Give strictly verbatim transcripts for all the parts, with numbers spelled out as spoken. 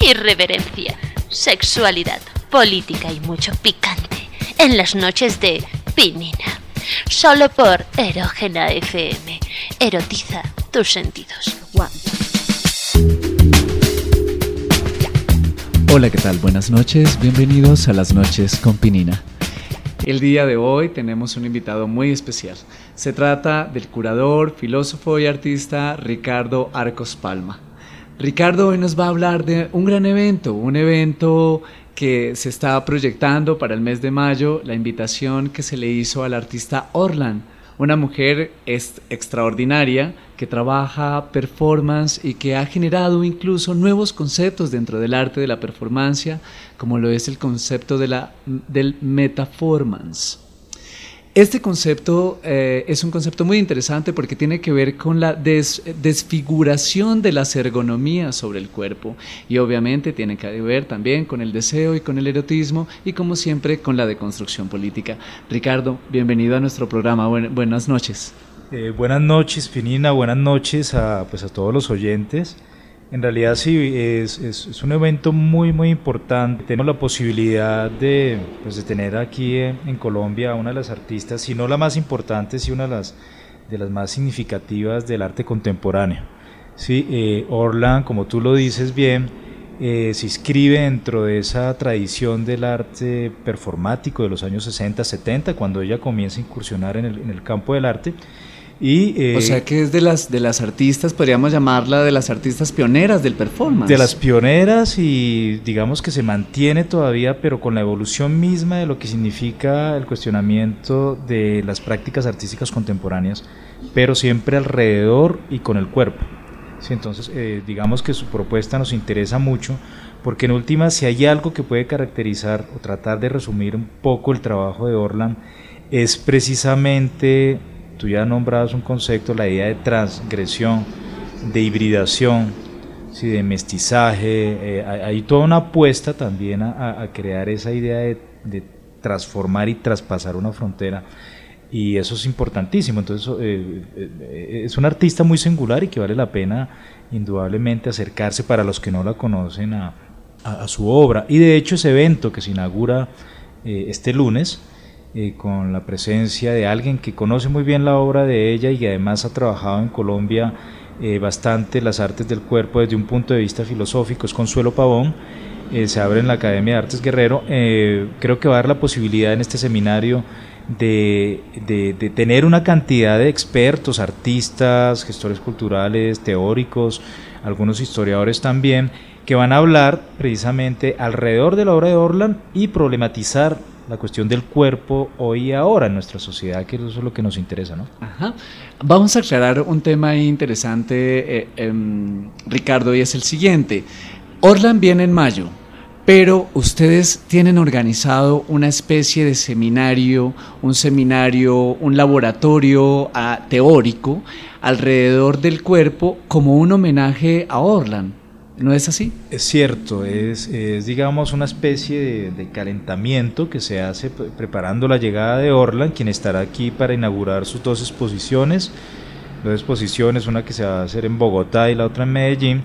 irreverencia, sexualidad, política y mucho picante en las noches de Pinina. Solo por Erógena F M. Erotiza tus sentidos. One. Hola, ¿qué tal? Buenas noches. Bienvenidos a las noches con Pinina. El día de hoy tenemos un invitado muy especial. Se trata del curador, filósofo y artista Ricardo Arcos Palma. Ricardo hoy nos va a hablar de un gran evento, un evento que se está proyectando para el mes de mayo, la invitación que se le hizo a la artista Orlan, una mujer est- extraordinaria que trabaja performance y que ha generado incluso nuevos conceptos dentro del arte de la performance, como lo es el concepto de la, del metaformance. Este concepto eh, es un concepto muy interesante porque tiene que ver con la des, desfiguración de las ergonomías sobre el cuerpo y obviamente tiene que ver también con el deseo y con el erotismo y como siempre con la deconstrucción política. Ricardo, bienvenido a nuestro programa, Buen, buenas noches. Eh, buenas noches, Pinina, buenas noches a, pues, a todos los oyentes. En realidad sí, es, es, es un evento muy muy importante. Tenemos la posibilidad de, pues, de tener aquí en, en Colombia a una de las artistas, si no la más importante, sí una de las, de las más significativas del arte contemporáneo. Sí, eh, Orlan, como tú lo dices bien, eh, se inscribe dentro de esa tradición del arte performático de los años sesenta, setenta, cuando ella comienza a incursionar en el, en el campo del arte. Y, eh, o sea que es de las, de las artistas, podríamos llamarla de las artistas pioneras del performance. De las pioneras y digamos que se mantiene todavía, pero con la evolución misma de lo que significa el cuestionamiento de las prácticas artísticas contemporáneas, pero siempre alrededor y con el cuerpo. Sí, entonces eh, digamos que su propuesta nos interesa mucho, porque en última, si hay algo que puede caracterizar o tratar de resumir un poco el trabajo de Orlan, es precisamente... Tú ya nombrabas un concepto, la idea de transgresión, de hibridación, ¿sí? De mestizaje. Eh, hay toda una apuesta también a, a crear esa idea de, de transformar y traspasar una frontera, y eso es importantísimo. Entonces eh, eh, es un artista muy singular y que vale la pena indudablemente acercarse, para los que no la conocen, a, a, a su obra. Y de hecho ese evento que se inaugura eh, este lunes, Eh, con la presencia de alguien que conoce muy bien la obra de ella y que además ha trabajado en Colombia eh, bastante las artes del cuerpo desde un punto de vista filosófico, es Consuelo Pavón. Eh, se abre en la Academia de Artes Guerrero. Eh, creo que va a dar la posibilidad en este seminario de, de, de tener una cantidad de expertos, artistas, gestores culturales, teóricos, algunos historiadores también, que van a hablar precisamente alrededor de la obra de Orlan y problematizar la cuestión del cuerpo hoy y ahora en nuestra sociedad, que eso es lo que nos interesa, ¿no? Ajá. Vamos a aclarar un tema interesante, eh, eh, Ricardo, y es el siguiente. Orlan viene en mayo, pero ustedes tienen organizado una especie de seminario, un seminario, un laboratorio uh, teórico alrededor del cuerpo como un homenaje a Orlan. ¿No es así? Es cierto, es, es digamos una especie de, de calentamiento que se hace preparando la llegada de Orlan, quien estará aquí para inaugurar sus dos exposiciones, dos exposiciones, una que se va a hacer en Bogotá y la otra en Medellín,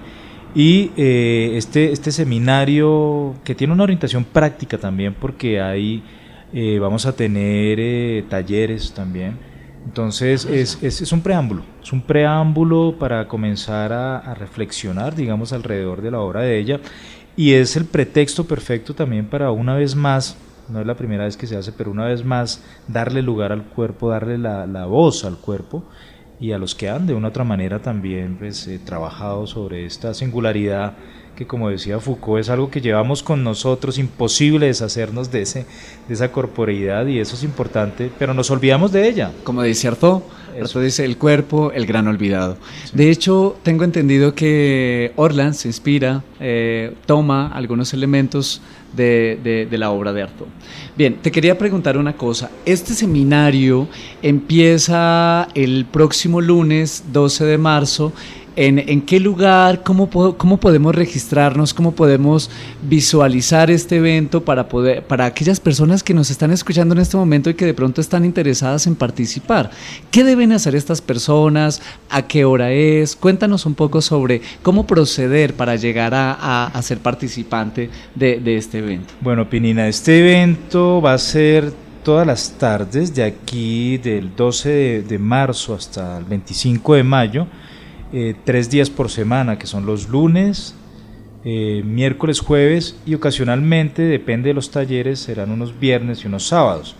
y eh, este, este seminario que tiene una orientación práctica también, porque ahí eh, vamos a tener eh, talleres también. Entonces es, es, es un preámbulo, es un preámbulo para comenzar a, a reflexionar, digamos, alrededor de la obra de ella, y es el pretexto perfecto también para una vez más, no es la primera vez que se hace, pero una vez más darle lugar al cuerpo, darle la, la voz al cuerpo, y a los que han de una u otra manera también pues, eh, trabajado sobre esta singularidad que, como decía Foucault, es algo que llevamos con nosotros, imposible deshacernos de, ese, de esa corporeidad, y eso es importante, pero nos olvidamos de ella. Como dice Artaud, Artaud dice el cuerpo, el gran olvidado. Sí. De hecho, tengo entendido que Orlan se inspira, eh, toma algunos elementos de, de, de la obra de Artaud. Bien, te quería preguntar una cosa. Este seminario empieza el próximo lunes doce de marzo. ¿En, en qué lugar? Cómo, ¿Cómo podemos registrarnos? ¿Cómo podemos visualizar este evento para, poder, para aquellas personas que nos están escuchando en este momento y que de pronto están interesadas en participar? ¿Qué deben hacer estas personas? ¿A qué hora es? Cuéntanos un poco sobre cómo proceder para llegar a, a, a ser participante de, de este evento. Bueno, Pinina, este evento va a ser todas las tardes de aquí del doce de, de marzo hasta el veinticinco de mayo. Eh, tres días por semana, que son los lunes, eh, miércoles, jueves y ocasionalmente, depende de los talleres, serán unos viernes y unos sábados.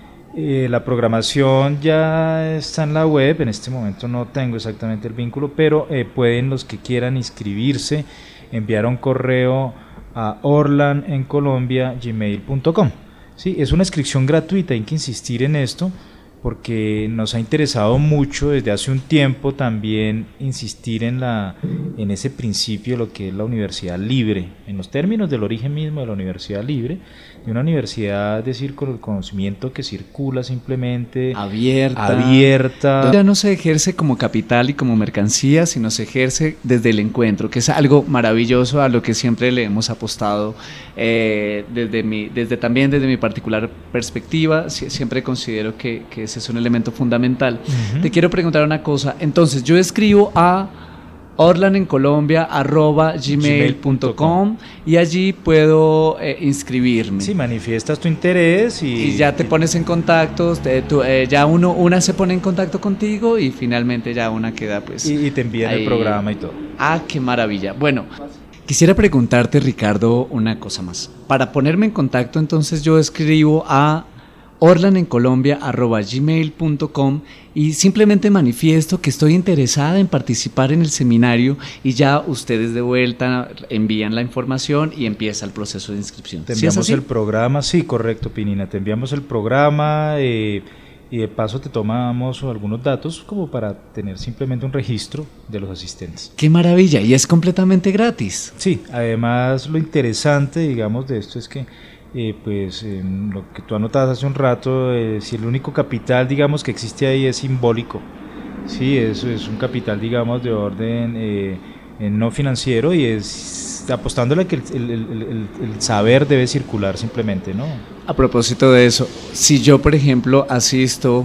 Eh, la programación ya está en la web, en este momento no tengo exactamente el vínculo, pero eh, pueden los que quieran inscribirse enviar un correo a orlan en colombia gmail punto com. Sí, es una inscripción gratuita, hay que insistir en esto, porque nos ha interesado mucho desde hace un tiempo también insistir en, la, en ese principio de lo que es la universidad libre, en los términos del origen mismo de la universidad libre, de una universidad, es decir, con el conocimiento que circula simplemente, abierta, abierta. Ya no se ejerce como capital y como mercancía, sino se ejerce desde el encuentro, que es algo maravilloso a lo que siempre le hemos apostado eh, desde, mi, desde también desde mi particular perspectiva. Siempre considero que, que ese es un elemento fundamental. Uh-huh. Te quiero preguntar una cosa. Entonces, yo escribo a orlan en colombia arroba gmail punto com y allí puedo eh, inscribirme. Sí, manifiestas tu interés y, y ya te pones en contacto, te, tu, eh, ya uno, una se pone en contacto contigo y finalmente ya una queda pues... Y, y te envían ahí el programa y todo. Ah, qué maravilla. Bueno, quisiera preguntarte, Ricardo, una cosa más. Para ponerme en contacto, entonces yo escribo a orlan en colombia arroba gmail punto com y simplemente manifiesto que estoy interesada en participar en el seminario y ya ustedes de vuelta envían la información y empieza el proceso de inscripción. Te enviamos ¿Sí el programa, sí, correcto, Pinina, te enviamos el programa eh, y de paso te tomamos algunos datos como para tener simplemente un registro de los asistentes. ¡Qué maravilla! Y es completamente gratis. Sí, además lo interesante, digamos, de esto es que Eh, pues eh, lo que tú anotabas hace un rato, eh, si el único capital, digamos, que existe ahí es simbólico, sí, eso es un capital, digamos, de orden eh, no financiero y es apostándole a que el, el, el, el, el saber debe circular simplemente, ¿no? A propósito de eso, si yo, por ejemplo, asisto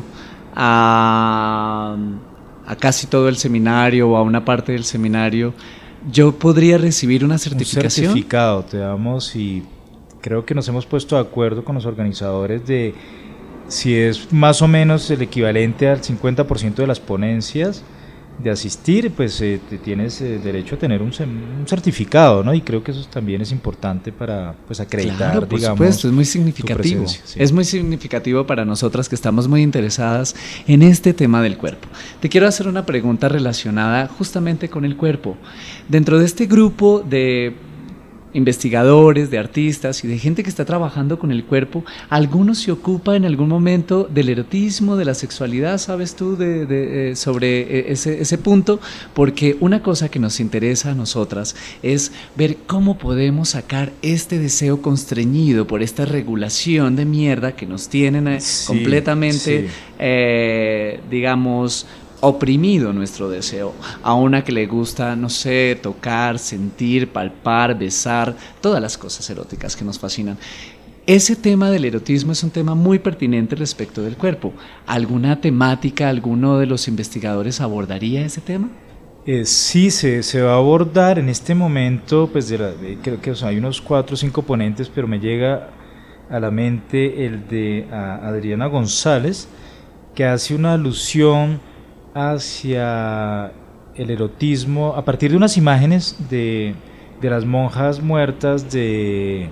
a, a casi todo el seminario o a una parte del seminario, ¿yo podría recibir una certificación? Un certificado te damos y creo que nos hemos puesto de acuerdo con los organizadores de si es más o menos el equivalente al cincuenta por ciento de las ponencias de asistir, pues eh, te tienes eh, derecho a tener un, un certificado, ¿no? Y creo que eso también es importante para pues acreditar, claro, por digamos, supuesto, es muy significativo. Sí. Es muy significativo para nosotras que estamos muy interesadas en este tema del cuerpo. Te quiero hacer una pregunta relacionada justamente con el cuerpo. Dentro de este grupo de investigadores, de artistas y de gente que está trabajando con el cuerpo, ¿alguno se ocupa en algún momento del erotismo, de la sexualidad? ¿Sabes tú de, de, eh, sobre ese, ese punto? Porque una cosa que nos interesa a nosotras es ver cómo podemos sacar este deseo constreñido por esta regulación de mierda que nos tienen eh, sí, completamente, sí. eh, digamos, oprimido nuestro deseo, a una que le gusta, no sé, tocar, sentir, palpar, besar, todas las cosas eróticas que nos fascinan. Ese tema del erotismo es un tema muy pertinente respecto del cuerpo. ¿Alguna temática, alguno de los investigadores abordaría ese tema? Eh, sí, se, se va a abordar en este momento, pues de la, de, creo que o sea, hay unos cuatro o cinco ponentes, pero me llega a la mente el de a Adriana González, que hace una alusión hacia el erotismo a partir de unas imágenes de, de las monjas muertas de,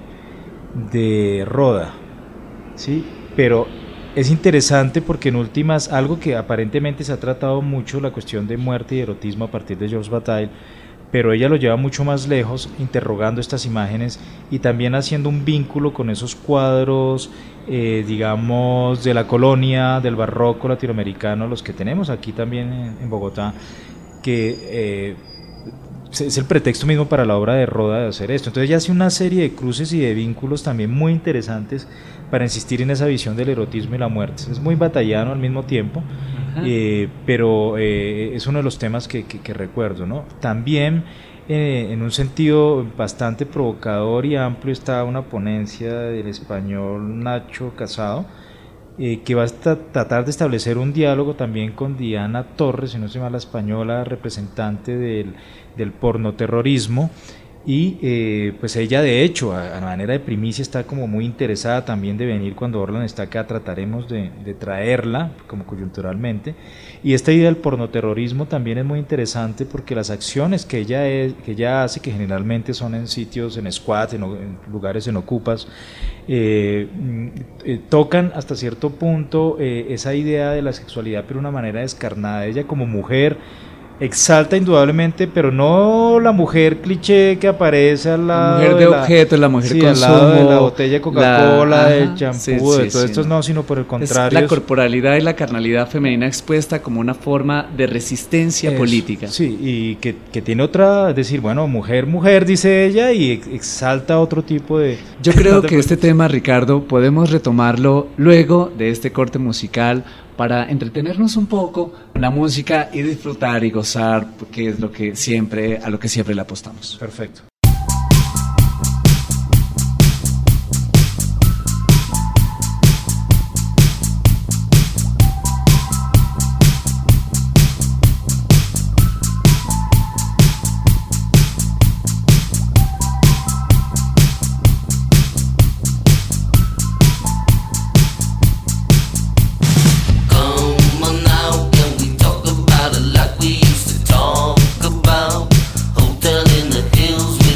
de Roda, ¿sí? Pero es interesante porque en últimas, algo que aparentemente se ha tratado mucho, la cuestión de muerte y erotismo a partir de Georges Bataille, pero ella lo lleva mucho más lejos, interrogando estas imágenes y también haciendo un vínculo con esos cuadros, eh, digamos, de la colonia, del barroco latinoamericano, los que tenemos aquí también en, en Bogotá, que eh, es el pretexto mismo para la obra de Roda de hacer esto. Entonces ella hace una serie de cruces y de vínculos también muy interesantes para insistir en esa visión del erotismo y la muerte. Es muy batallano al mismo tiempo, eh, pero eh, es uno de los temas que, que, que recuerdo, ¿no? También eh, en un sentido bastante provocador y amplio está una ponencia del español Nacho Casado, eh, que va a tratar de establecer un diálogo también con Diana Torres, si no se llama la española representante del, del pornoterrorismo. Y eh, pues ella de hecho a, a manera de primicia está como muy interesada también de venir cuando Orlan está acá, trataremos de, de traerla como coyunturalmente. Y esta idea del pornoterrorismo también es muy interesante porque las acciones que ella, es, que ella hace, que generalmente son en sitios, en squats, en, en lugares en ocupas, eh, eh, tocan hasta cierto punto eh, esa idea de la sexualidad pero de una manera descarnada. Ella como mujer exalta indudablemente, pero no la mujer cliché que aparece al lado la mujer de, de objetos, la mujer sí, consumo, al lado de la botella de Coca-Cola, del champú, sí, de sí, todo sí, esto, no. no, sino por el contrario. Es la corporalidad y la carnalidad femenina expuesta como una forma de resistencia Eso, política. Sí, y que, que tiene otra, es decir, bueno, mujer, mujer, dice ella, y exalta otro tipo de... Yo creo que este tema, Ricardo, podemos retomarlo luego de este corte musical para entretenernos un poco la música y disfrutar y gozar, porque es lo que siempre, a lo que siempre le apostamos. Perfecto. Hotel in the hills.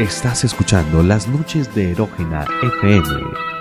Estás escuchando Las Noches de Erógena F M.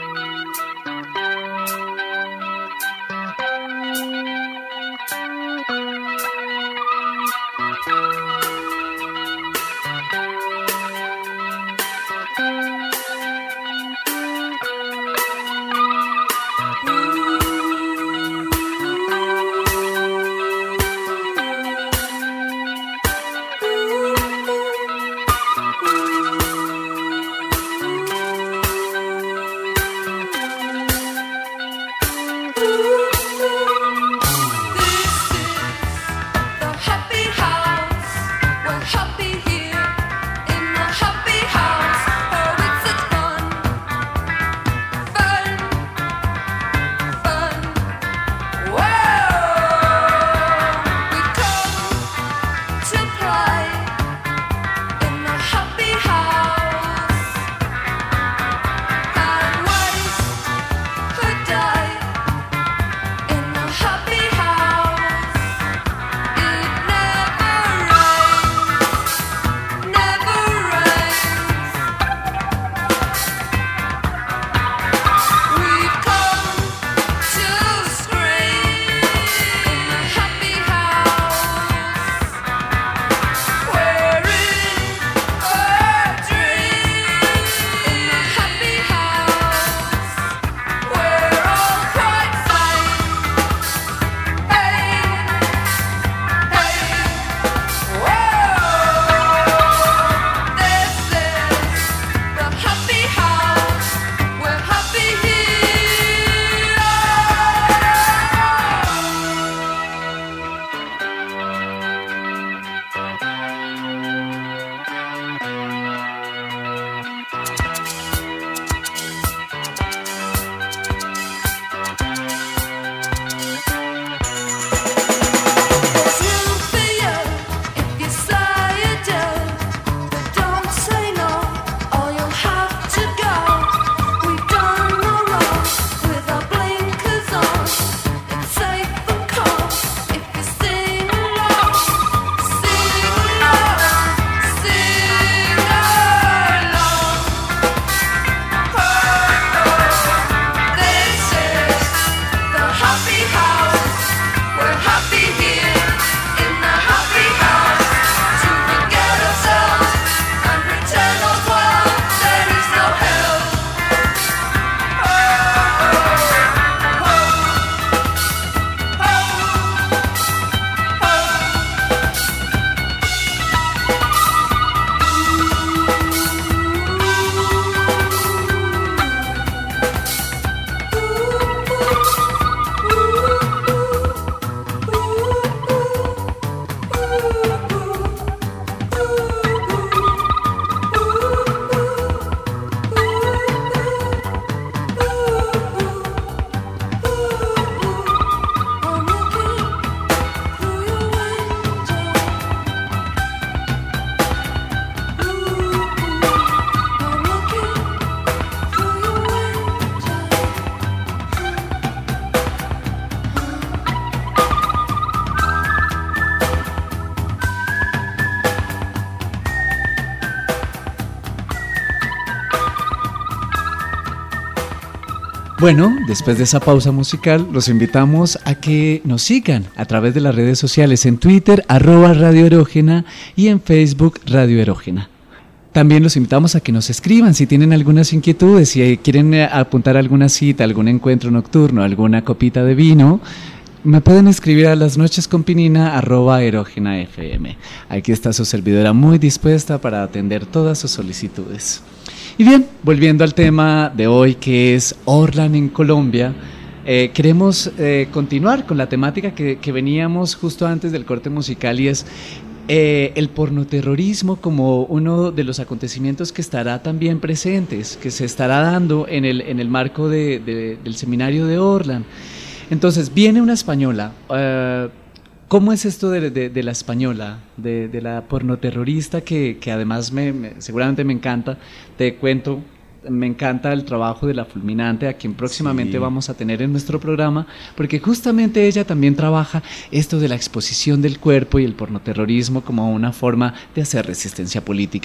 Bueno, después de esa pausa musical, los invitamos a que nos sigan a través de las redes sociales, en Twitter, arroba Radio Erógena, y en Facebook, Radio Erógena. También los invitamos a que nos escriban si tienen algunas inquietudes, si quieren apuntar alguna cita, algún encuentro nocturno, alguna copita de vino, me pueden escribir a las noches con pinina arroba erógena fm. Aquí está su servidora muy dispuesta para atender todas sus solicitudes. Y bien, volviendo al tema de hoy, que es Orlan en Colombia, eh, queremos eh, continuar con la temática que, que veníamos justo antes del corte musical, y es eh, el pornoterrorismo como uno de los acontecimientos que estará también presentes, que se estará dando en el, en el marco de, de, del seminario de Orlan. Entonces, viene una española. Uh, ¿Cómo es esto de, de, de la española, de, de la pornoterrorista que, que además me, me, seguramente me encanta? Te cuento, me encanta el trabajo de la Fulminante, a quien próximamente sí. vamos a tener en nuestro programa, porque justamente ella también trabaja esto de la exposición del cuerpo y el pornoterrorismo como una forma de hacer resistencia política.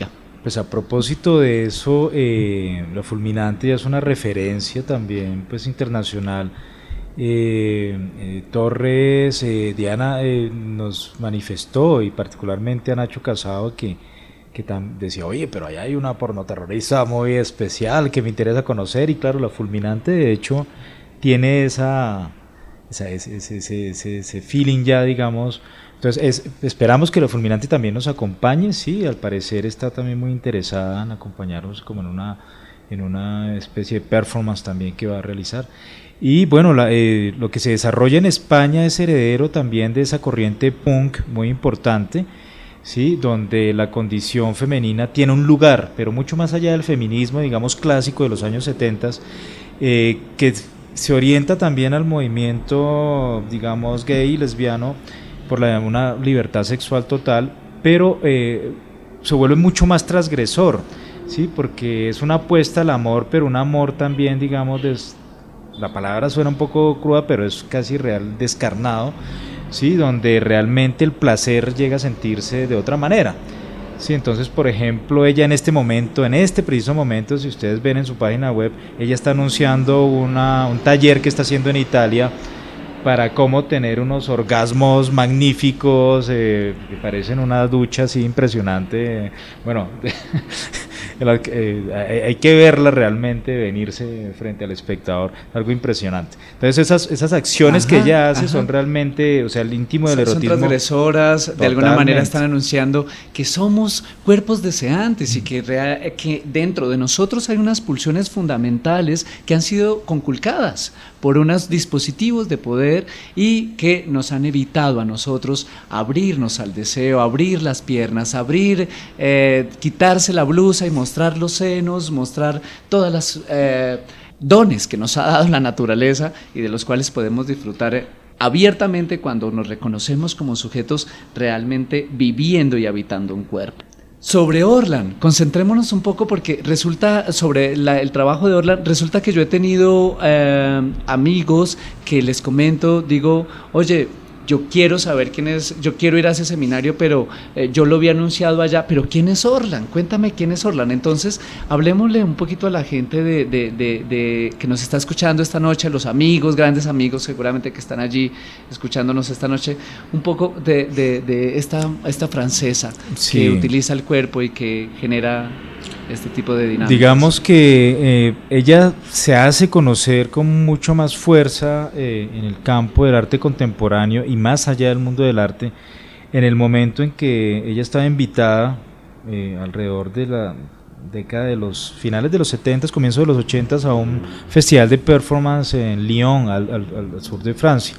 Pues a propósito de eso, eh, la Fulminante ya es una referencia también pues internacional. Eh, eh, Torres, eh, Diana eh, nos manifestó, y particularmente a Nacho Casado, que, que tam, decía, oye, pero allá hay una pornoterrorista muy especial que me interesa conocer, y claro, la Fulminante de hecho tiene esa, esa ese, ese, ese, ese feeling ya, digamos. Entonces es, esperamos que la Fulminante también nos acompañe, sí, al parecer está también muy interesada en acompañarnos como en una, en una especie de performance también que va a realizar. Y bueno, la, eh, lo que se desarrolla en España es heredero también de esa corriente punk muy importante, ¿sí? Donde la condición femenina tiene un lugar, pero mucho más allá del feminismo, digamos, clásico de los años setenta, eh, que se orienta también al movimiento, digamos, gay y lesbiano, por la, una libertad sexual total, pero eh, se vuelve mucho más transgresor, ¿sí? Porque es una apuesta al amor, pero un amor también, digamos, des, la palabra suena un poco cruda, pero es casi real, descarnado, ¿sí? Donde realmente el placer llega a sentirse de otra manera. Sí, entonces, por ejemplo, ella en este momento, en este preciso momento, si ustedes ven en su página web, ella está anunciando una, un taller que está haciendo en Italia para cómo tener unos orgasmos magníficos, eh, que parecen una ducha así impresionante. Bueno, eh, hay que verla realmente, venirse frente al espectador, algo impresionante. Entonces esas, esas acciones, ajá, que ella hace, ajá, son realmente, o sea, el íntimo del erotismo. Son transgresoras, totalmente. De alguna manera están anunciando que somos cuerpos deseantes, mm. y que, real, que dentro de nosotros hay unas pulsiones fundamentales que han sido conculcadas por unos dispositivos de poder y que nos han evitado a nosotros abrirnos al deseo, abrir las piernas, abrir, eh, quitarse la blusa y mostrar los senos, mostrar todas las eh, dones que nos ha dado la naturaleza y de los cuales podemos disfrutar eh, abiertamente cuando nos reconocemos como sujetos realmente viviendo y habitando un cuerpo. Sobre Orlan, concentrémonos un poco porque resulta, sobre la, el trabajo de Orlan, resulta que yo he tenido eh, amigos que les comento, digo, oye, yo quiero saber quién es, yo quiero ir a ese seminario, pero eh, yo lo había anunciado allá, pero ¿quién es Orlan? Cuéntame quién es Orlan. Entonces, hablemosle un poquito a la gente de, de, de, de que nos está escuchando esta noche, los amigos, grandes amigos seguramente que están allí escuchándonos esta noche, un poco de, de, de esta, esta francesa, sí, que utiliza el cuerpo y que genera este tipo de dinámicas. Digamos que eh, ella se hace conocer con mucho más fuerza eh, en el campo del arte contemporáneo y más allá del mundo del arte, en el momento en que ella estaba invitada eh, alrededor de la década de los finales de los setenta, comienzos de los ochenta, a un festival de performance en Lyon, al, al, al sur de Francia,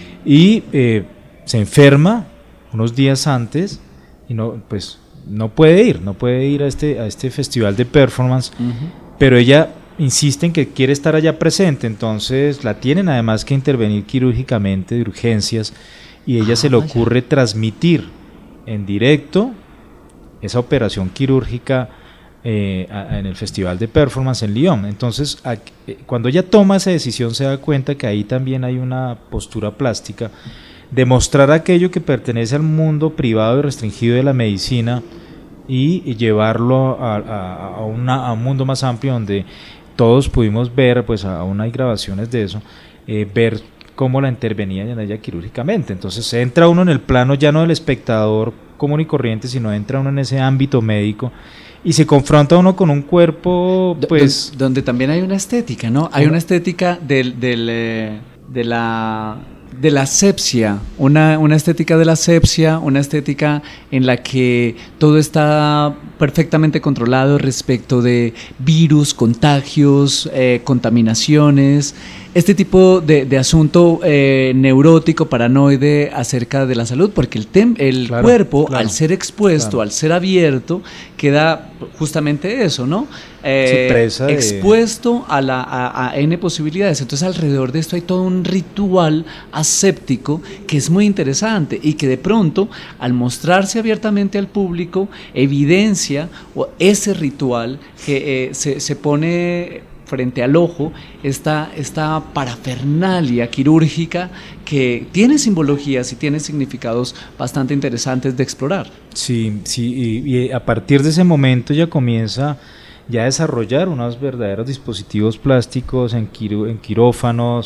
y eh, se enferma unos días antes y no, pues no puede ir, no puede ir a este, a este festival de performance, uh-huh, pero ella insiste en que quiere estar allá presente, entonces la tienen además que intervenir quirúrgicamente de urgencias y ella ah, se le ocurre ya. transmitir en directo esa operación quirúrgica eh, a, en el festival de performance en Lyon. Entonces a, eh, cuando ella toma esa decisión se da cuenta que ahí también hay una postura plástica, demostrar aquello que pertenece al mundo privado y restringido de la medicina y, y llevarlo a, a, a, una, a un mundo más amplio donde todos pudimos ver, pues aún hay grabaciones de eso, eh, ver cómo la intervenían en ella quirúrgicamente. Entonces entra uno en el plano ya no del espectador común y corriente, sino entra uno en ese ámbito médico y se confronta uno con un cuerpo, pues... Donde, donde también hay una estética, ¿no? Hay una estética del, del, eh, de la... de la asepsia, una, una estética de la asepsia, una estética en la que todo está perfectamente controlado respecto de virus, contagios, eh, contaminaciones, este tipo de, de asunto eh, neurótico, paranoide acerca de la salud, porque el, tem, el claro, cuerpo, claro, al ser expuesto, claro, al ser abierto, queda justamente eso, ¿no? Eh, sí, presa de... expuesto a, la, a, a N posibilidades. Entonces alrededor de esto hay todo un ritual aséptico que es muy interesante y que de pronto al mostrarse abiertamente al público evidencia ese ritual que eh, se, se pone frente al ojo esta, esta parafernalia quirúrgica que tiene simbologías y tiene significados bastante interesantes de explorar. Sí, sí, y, y a partir de ese momento ella comienza ya a desarrollar unos verdaderos dispositivos plásticos en, quirú, en quirófanos,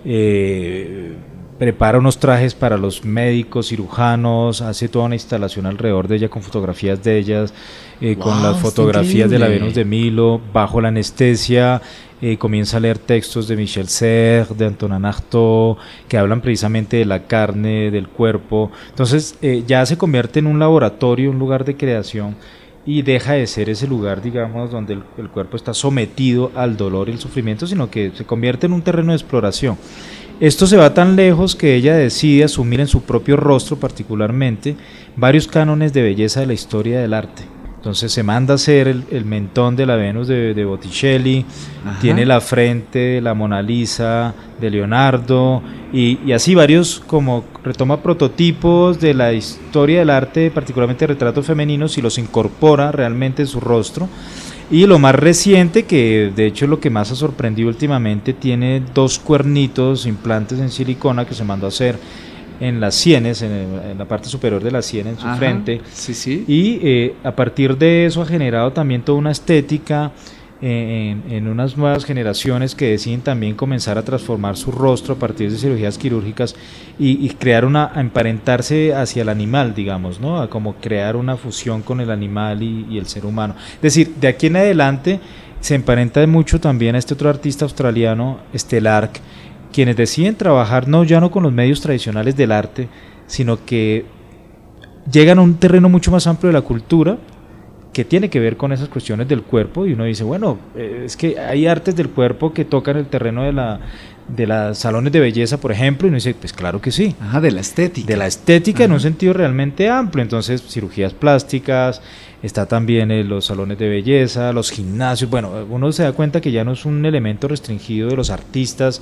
eh, prepara unos trajes para los médicos, cirujanos, hace toda una instalación alrededor de ella con fotografías de ellas, eh, wow, con las fotografías de la Venus de Milo, bajo la anestesia, eh, comienza a leer textos de Michel Serres, de Antonin Artaud, que hablan precisamente de la carne, del cuerpo. Entonces eh, ya se convierte en un laboratorio, un lugar de creación, y deja de ser ese lugar, digamos, donde el, el cuerpo está sometido al dolor y el sufrimiento, sino que se convierte en un terreno de exploración. Esto se va tan lejos que ella decide asumir en su propio rostro particularmente varios cánones de belleza de la historia del arte. Entonces se manda a hacer el, el mentón de la Venus de, de Botticelli, ajá, tiene la frente de la Mona Lisa de Leonardo y, y así varios, como retoma prototipos de la historia del arte, particularmente retratos femeninos, y los incorpora realmente en su rostro. Y lo más reciente, que de hecho es lo que más ha sorprendido últimamente, tiene dos cuernitos, implantes en silicona que se mandó a hacer en las sienes, en, el, en la parte superior de la sien, en su Ajá, frente. Sí, sí. Y eh, a partir de eso ha generado también toda una estética eh, en, en unas nuevas generaciones que deciden también comenzar a transformar su rostro a partir de cirugías quirúrgicas y, y crear una, a emparentarse hacia el animal, digamos, ¿no? A como crear una fusión con el animal y, y el ser humano. Es decir, de aquí en adelante se emparenta mucho también a este otro artista australiano, Stella Ark, quienes deciden trabajar no ya no con los medios tradicionales del arte, sino que llegan a un terreno mucho más amplio de la cultura, que tiene que ver con esas cuestiones del cuerpo, y uno dice, bueno, eh, es que hay artes del cuerpo que tocan el terreno de la de los salones de belleza, por ejemplo, y uno dice, pues claro que sí. Ajá, de la estética. De la estética, ajá, en un sentido realmente amplio. Entonces, cirugías plásticas, está también en los salones de belleza, los gimnasios. Bueno, uno se da cuenta que ya no es un elemento restringido de los artistas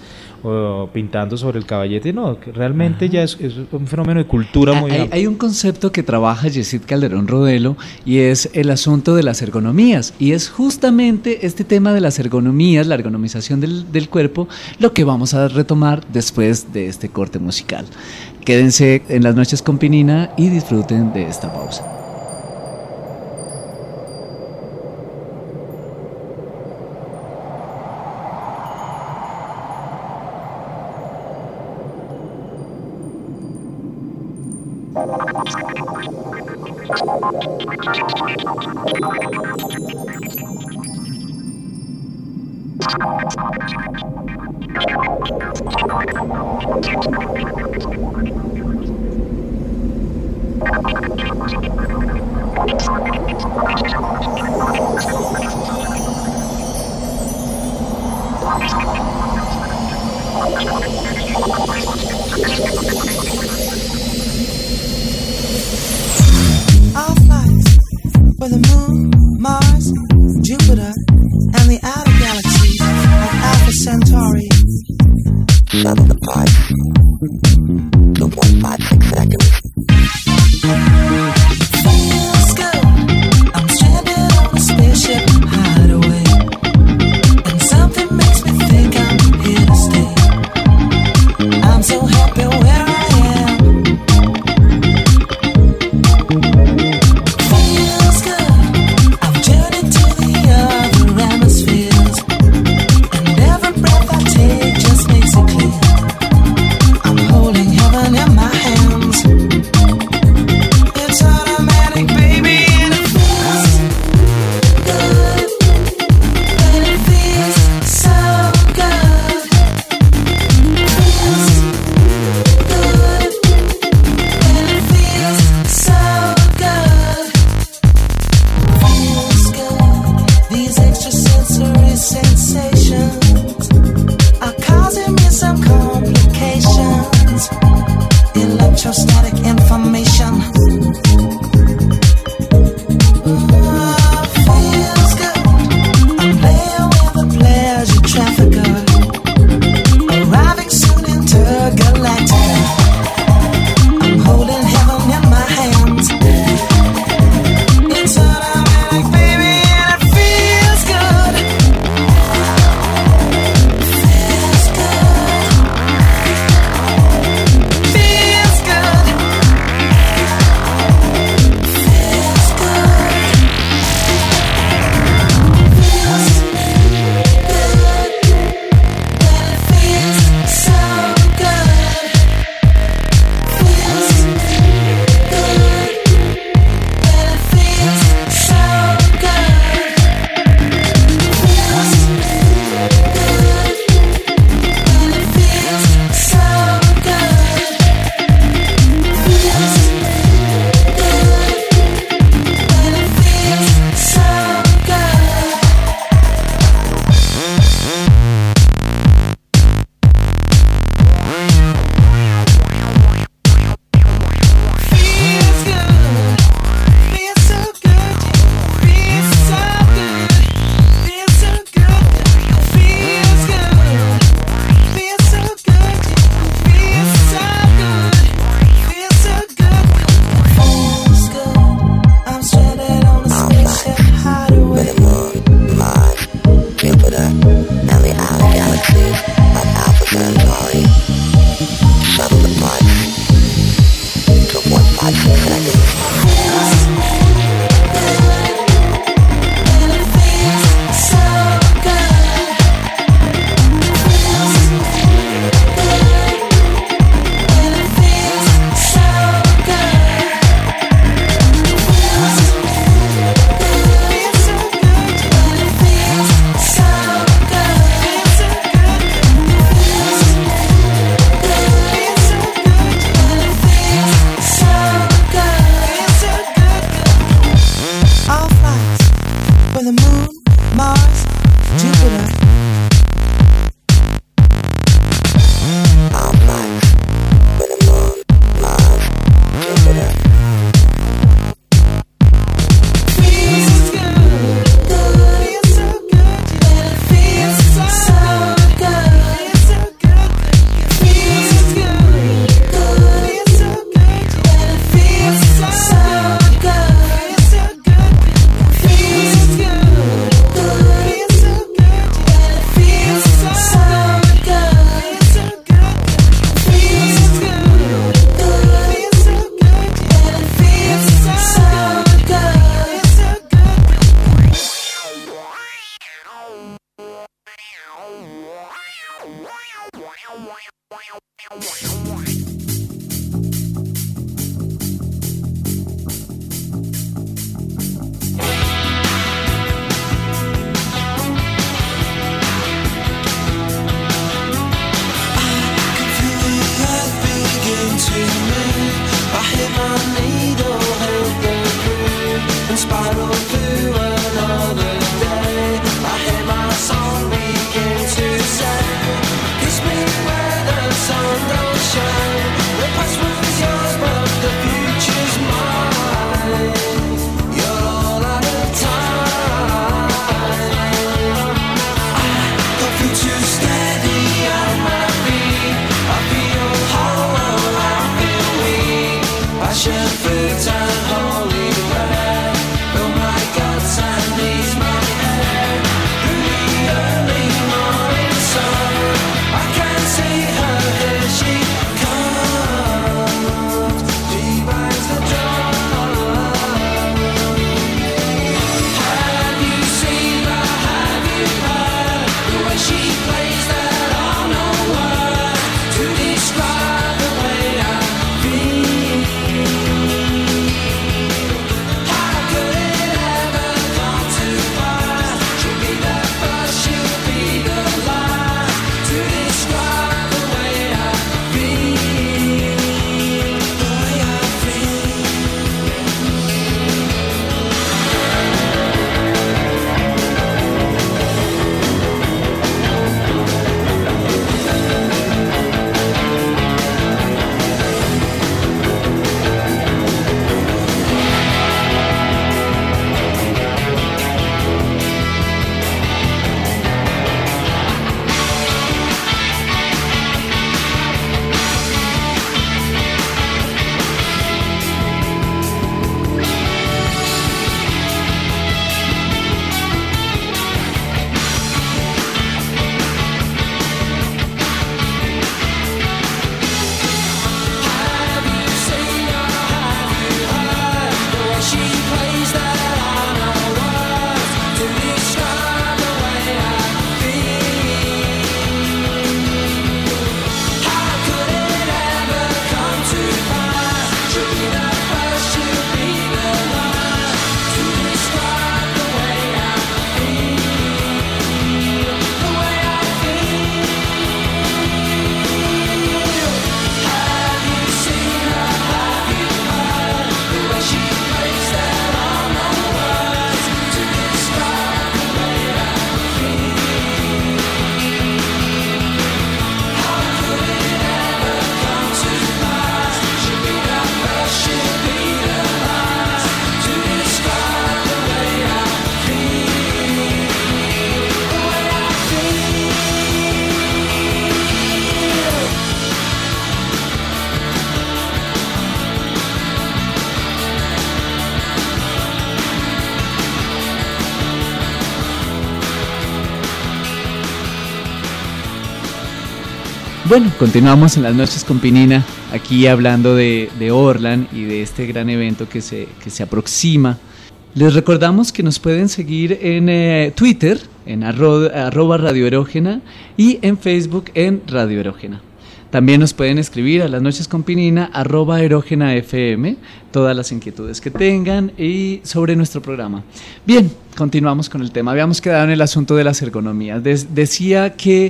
o pintando sobre el caballete, no, que realmente, ajá, ya es, es un fenómeno de cultura muy hay, amplio. Hay un concepto que trabaja Yesid Calderón Rodelo y es el asunto de las ergonomías, y es justamente este tema de las ergonomías, la ergonomización del, del cuerpo, lo que vamos a retomar después de este corte musical. Quédense en Las Noches con Pinina y disfruten de esta pausa. Our flights for the moon, Mars, Jupiter, and the outer galaxies of Alpha Centauri. Level the five. two point five six seconds. Feels good. I'm stranded on a spaceship hideaway, and something makes me think I'm here to stay. I'm so happy where I am. Feels good. I've journeyed to the other hemispheres, and every breath I take just makes it clear. I'm holding heaven in my hands. Bueno, continuamos en las noches con Pinina, aquí hablando de, de Orlan y de este gran evento que se, que se aproxima. Les recordamos que nos pueden seguir en eh, Twitter, en arro, arroba Radio Erógena, y en Facebook en Radio Erógena. También nos pueden escribir a las noches con Pinina, arroba erógena fm, todas las inquietudes que tengan y sobre nuestro programa. Bien, continuamos con el tema. Habíamos quedado en el asunto de las ergonomías. Des, decía que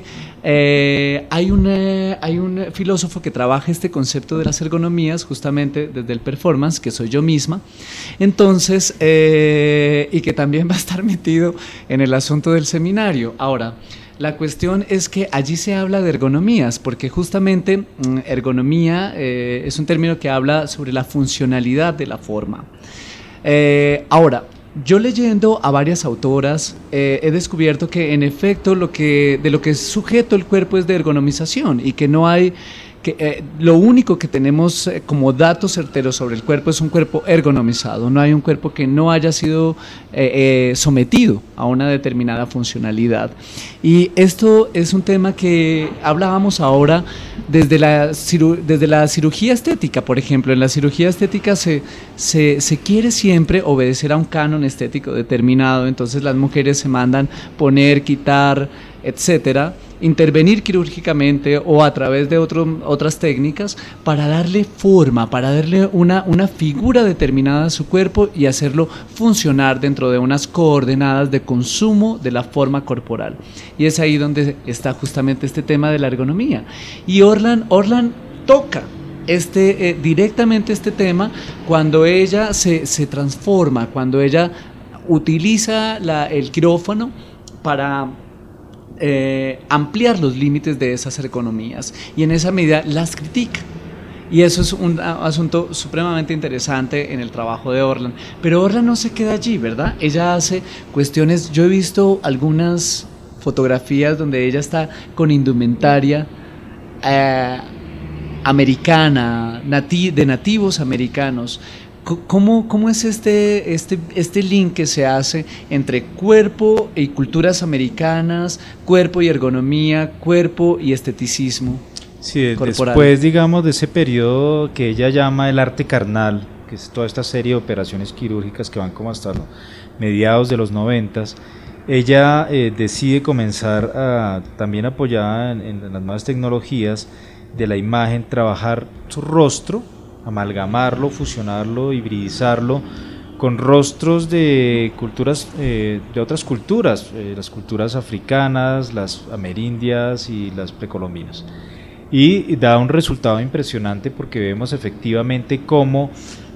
eh, hay, una, hay un filósofo que trabaja este concepto de las ergonomías justamente desde el performance, que soy yo misma. Entonces, eh, y que también va a estar metido en el asunto del seminario. Ahora, la cuestión es que allí se habla de ergonomías, porque justamente ergonomía eh, es un término que habla sobre la funcionalidad de la forma. Eh, ahora, yo leyendo a varias autoras eh, he descubierto que en efecto lo que, de lo que es sujeto el cuerpo es de ergonomización y que no hay... Que, eh, lo único que tenemos eh, como datos certeros sobre el cuerpo es un cuerpo ergonomizado, no hay un cuerpo que no haya sido eh, eh, sometido a una determinada funcionalidad. Y esto es un tema que hablábamos ahora desde la, ciru desde la cirugía estética, por ejemplo. En la cirugía estética se, se, se quiere siempre obedecer a un canon estético determinado, entonces las mujeres se mandan poner, quitar, etcétera, intervenir quirúrgicamente o a través de otro, otras técnicas para darle forma, para darle una, una figura determinada a su cuerpo y hacerlo funcionar dentro de unas coordenadas de consumo de la forma corporal. Y es ahí donde está justamente este tema de la ergonomía. Y Orlan, Orlan toca este, eh, directamente este tema cuando ella se, se transforma, cuando ella utiliza la, el quirófano para eh, ampliar los límites de esas ergonomías y en esa medida las critica. Y eso es un asunto supremamente interesante en el trabajo de Orlan. Pero Orlan no se queda allí, ¿verdad? Ella hace cuestiones, yo he visto algunas fotografías donde ella está con indumentaria eh, americana, nati de nativos americanos. ¿Cómo, cómo es este, este, este link que se hace entre cuerpo y culturas americanas, cuerpo y ergonomía, cuerpo y esteticismo? Sí, corporal. Después, digamos, de ese periodo que ella llama el arte carnal, que es toda esta serie de operaciones quirúrgicas que van como hasta los mediados de los noventas, ella eh, decide comenzar a, también apoyada en, en las nuevas tecnologías de la imagen, trabajar su rostro, amalgamarlo, fusionarlo, hibridizarlo con rostros de culturas, eh, de otras culturas, eh, las culturas africanas, las amerindias y las precolombinas. Y da un resultado impresionante porque vemos efectivamente cómo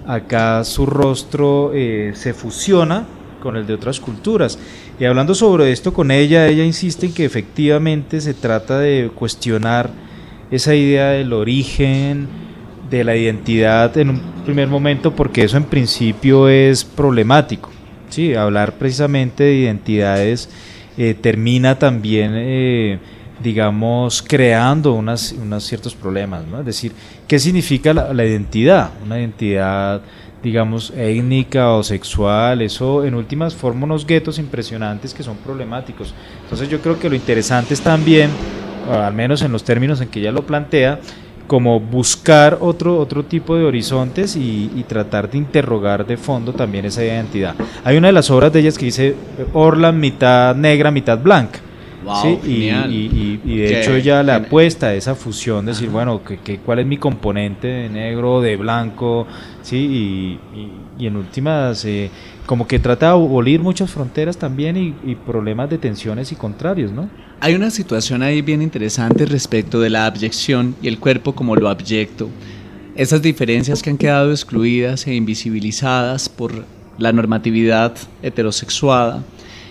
acá su rostro eh, se fusiona con el de otras culturas. Y hablando sobre esto con ella, ella insiste en que efectivamente se trata de cuestionar esa idea del origen, de la identidad en un primer momento, porque eso en principio es problemático, ¿sí? Hablar precisamente de identidades eh, termina también, eh, digamos, creando unas, unos ciertos problemas, ¿no? Es decir, ¿qué significa la, la identidad? Una identidad, digamos, étnica o sexual, eso en últimas forma unos guetos impresionantes que son problemáticos. Entonces yo creo que lo interesante es también, al menos en los términos en que ella lo plantea, como buscar otro, otro tipo de horizontes y, y tratar de interrogar de fondo también esa identidad. Hay una de las obras de ellas que dice Orlan mitad negra, mitad blanca. Wow, ¿sí? y, y, y, y de okay. hecho ella le apuesta a esa fusión, decir, ajá, bueno, que, que, ¿cuál es mi componente de negro, de blanco? ¿Sí? Y, y, y en últimas, eh, como que trata de abolir muchas fronteras también y, y problemas de tensiones y contrarios, ¿no? Hay una situación ahí bien interesante respecto de la abyección y el cuerpo como lo abyecto. Esas diferencias que han quedado excluidas e invisibilizadas por la normatividad heterosexuada.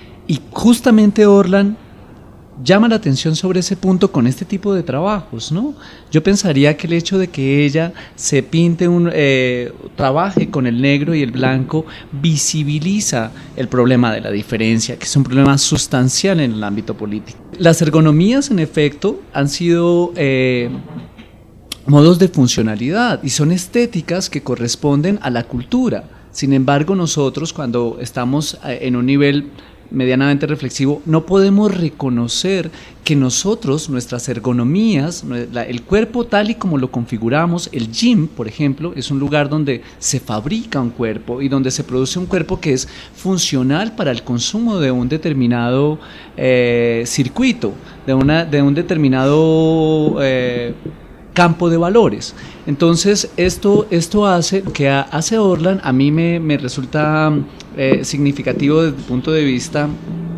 Y justamente Orlan llama la atención sobre ese punto con este tipo de trabajos, ¿no? Yo pensaría que el hecho de que ella se pinte un eh, trabaje con el negro y el blanco visibiliza el problema de la diferencia, que es un problema sustancial en el ámbito político. Las ergonomías, en efecto, han sido eh, modos de funcionalidad y son estéticas que corresponden a la cultura. Sin embargo, nosotros cuando estamos en un nivel medianamente reflexivo, no podemos reconocer que nosotros, nuestras ergonomías, el cuerpo tal y como lo configuramos, el gym, por ejemplo, es un lugar donde se fabrica un cuerpo y donde se produce un cuerpo que es funcional para el consumo de un determinado eh, circuito, de, una, de un determinado eh, campo de valores. Entonces esto, esto hace, que hace Orlan, a mí me, me resulta eh, significativo desde el punto de vista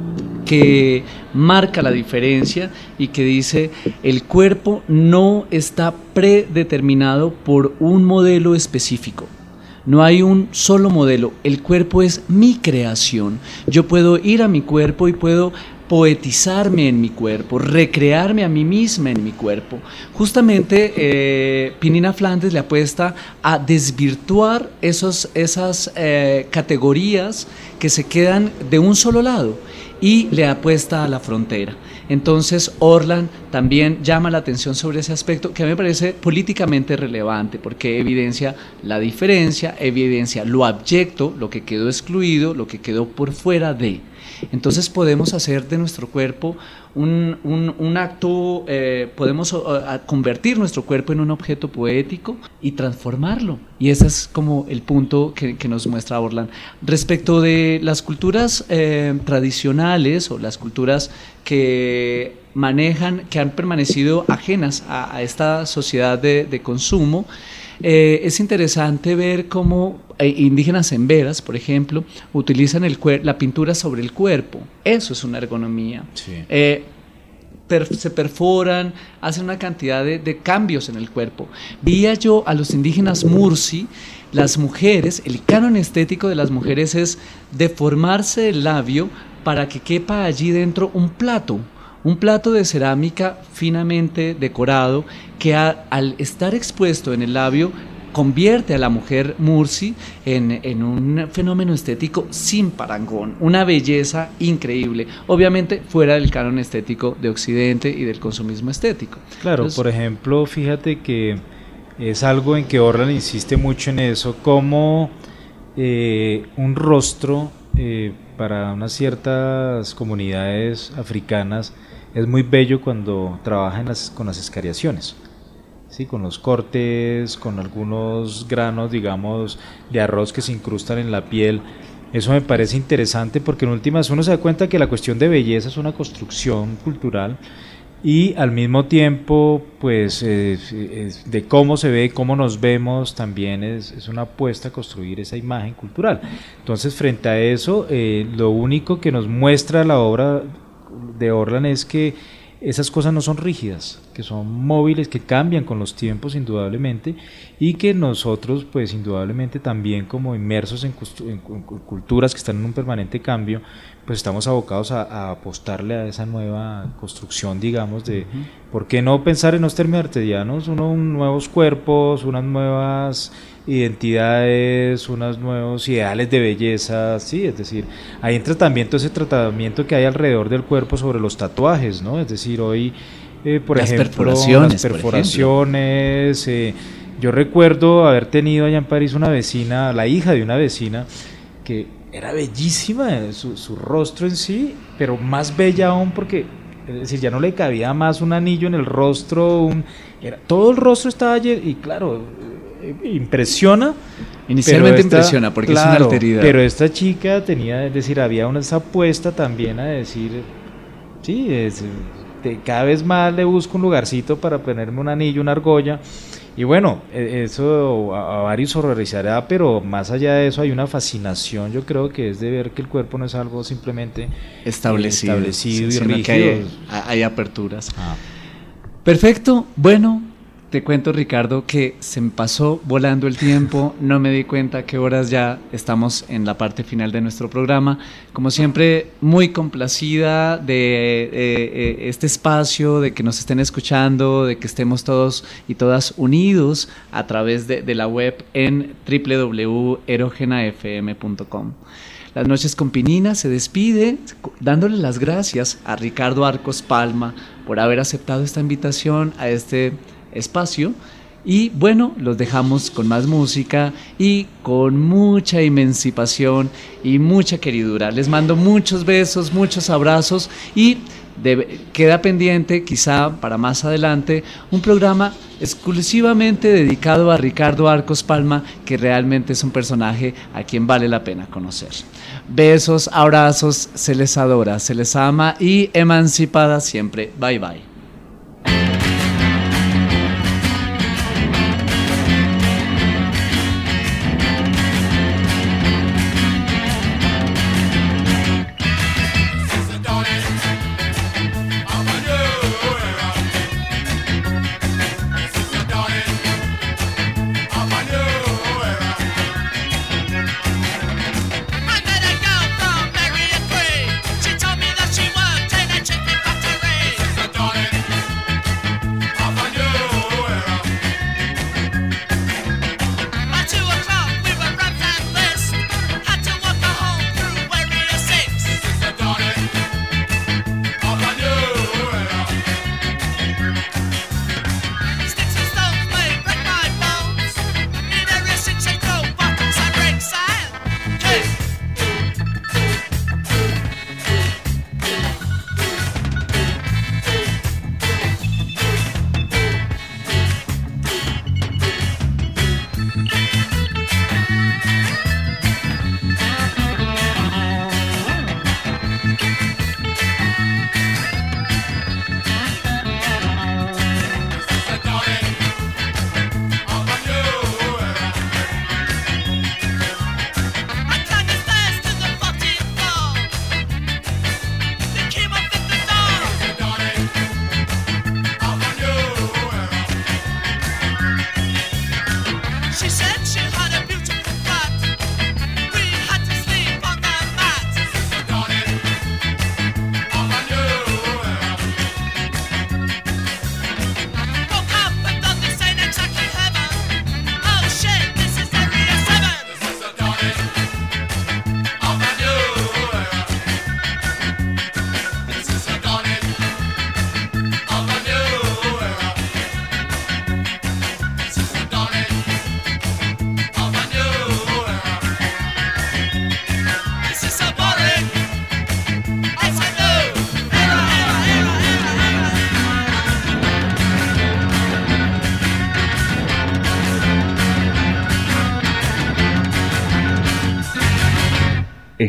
que marca la diferencia y que dice el cuerpo no está predeterminado por un modelo específico. No hay un solo modelo, el cuerpo es mi creación. Yo puedo ir a mi cuerpo y puedo poetizarme en mi cuerpo, recrearme a mí misma en mi cuerpo. Justamente eh, Pinina Flandes le apuesta a desvirtuar esos, esas eh, categorías que se quedan de un solo lado y le apuesta a la frontera. Entonces Orlan también llama la atención sobre ese aspecto que a mí me parece políticamente relevante porque evidencia la diferencia, evidencia lo abyecto, lo que quedó excluido, lo que quedó por fuera de. Entonces podemos hacer de nuestro cuerpo un, un, un acto, eh, podemos uh, convertir nuestro cuerpo en un objeto poético y transformarlo. Y ese es como el punto que, que nos muestra Orlan. Respecto de las culturas eh, tradicionales o las culturas que manejan, que han permanecido ajenas a, a esta sociedad de, de consumo, Eh, es interesante ver cómo eh, indígenas emberas, por ejemplo, utilizan el la pintura sobre el cuerpo. Eso es una ergonomía. Sí. Eh, per se perforan, hacen una cantidad de, de cambios en el cuerpo. Veía yo a los indígenas Mursi, las mujeres, el canon estético de las mujeres es deformarse el labio para que quepa allí dentro un plato. Un plato de cerámica finamente decorado que a, al estar expuesto en el labio convierte a la mujer Mursi en, en un fenómeno estético sin parangón, una belleza increíble, obviamente fuera del canon estético de Occidente y del consumismo estético. Claro, Entonces, por ejemplo, fíjate que es algo en que Orlan insiste mucho en eso, como eh, un rostro eh, para unas ciertas comunidades africanas es muy bello cuando trabaja en las, con las escariaciones, ¿sí? Con los cortes, con algunos granos, digamos, de arroz que se incrustan en la piel. Eso me parece interesante porque en últimas uno se da cuenta que la cuestión de belleza es una construcción cultural y al mismo tiempo, pues, eh, eh, de cómo se ve, cómo nos vemos, también es, es una apuesta a construir esa imagen cultural. Entonces, frente a eso, eh, lo único que nos muestra la obra de Orlan es que esas cosas no son rígidas, que son móviles, que cambian con los tiempos indudablemente y que nosotros pues indudablemente también como inmersos en, en, en culturas que están en un permanente cambio, pues estamos abocados a, a apostarle a esa nueva construcción, digamos, de uh-huh. ¿por qué no pensar en los términos artedianos? Unos nuevos cuerpos, unas nuevas identidades, unos nuevos ideales de belleza, sí, es decir, ahí entra también todo ese tratamiento que hay alrededor del cuerpo sobre los tatuajes, ¿no? Es decir, hoy, eh, por las ejemplo, perforaciones, las perforaciones, eh, yo recuerdo haber tenido allá en París una vecina, la hija de una vecina, que era bellísima, su, su rostro en sí, pero más bella aún porque, es decir, ya no le cabía más un anillo en el rostro, un, era, todo el rostro estaba lleno, y claro, impresiona. Inicialmente esta, impresiona porque claro, es una alteridad. Pero esta chica tenía, es decir, había una esa apuesta también a decir, sí, es, de, cada vez más le busco un lugarcito para ponerme un anillo, una argolla. Y bueno, eso a, a varios horrorizará, pero más allá de eso hay una fascinación, yo creo que es de ver que el cuerpo no es algo simplemente establecido, establecido sí, y rígido. Que hay, hay aperturas. Ah. Perfecto, bueno, te cuento, Ricardo, que se me pasó volando el tiempo, no me di cuenta a qué horas ya estamos en la parte final de nuestro programa. Como siempre, muy complacida de eh, eh, este espacio, de que nos estén escuchando, de que estemos todos y todas unidos a través de, de la web en doble u doble u doble u punto erogena f m punto com. Las Noches con Pinina se despide dándole las gracias a Ricardo Arcos Palma por haber aceptado esta invitación a este espacio y bueno, los dejamos con más música y con mucha emancipación y mucha queridura. Les mando muchos besos, muchos abrazos y de, queda pendiente quizá para más adelante un programa exclusivamente dedicado a Ricardo Arcos Palma, que realmente es un personaje a quien vale la pena conocer. Besos, abrazos, se les adora, se les ama y emancipada siempre. Bye bye. She told me that she worked in a chicken factory.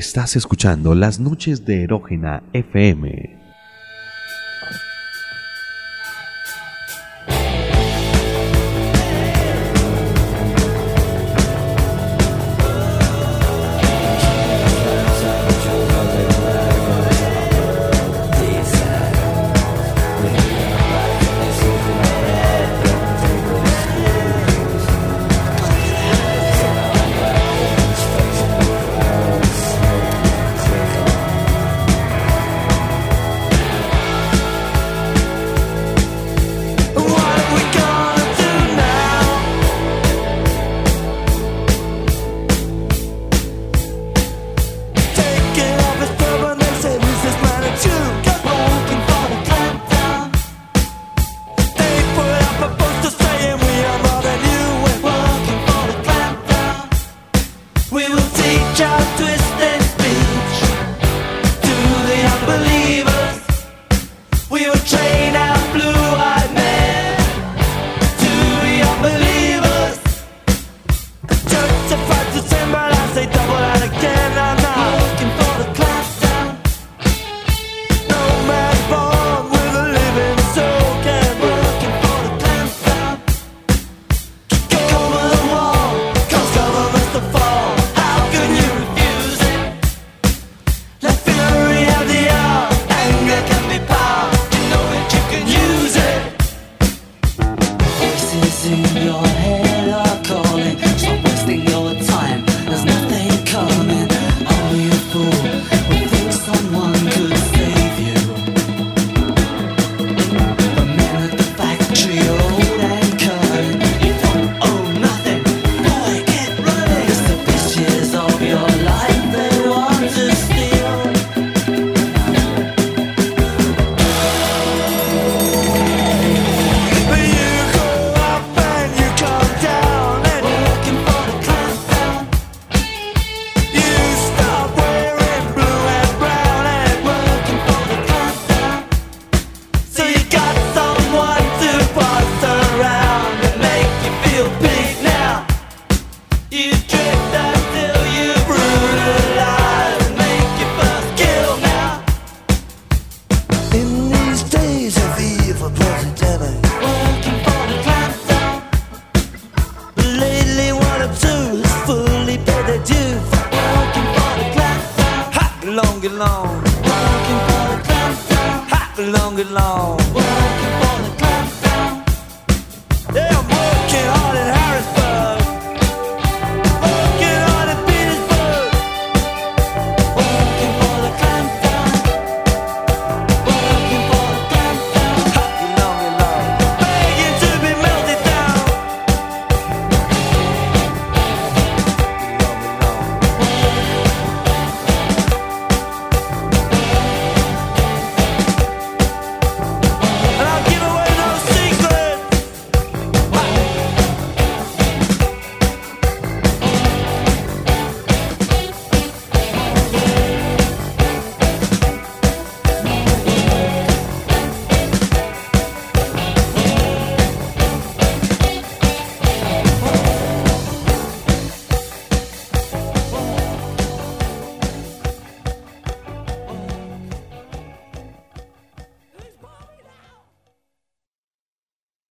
Estás escuchando Las Noches de Erógena F M. In your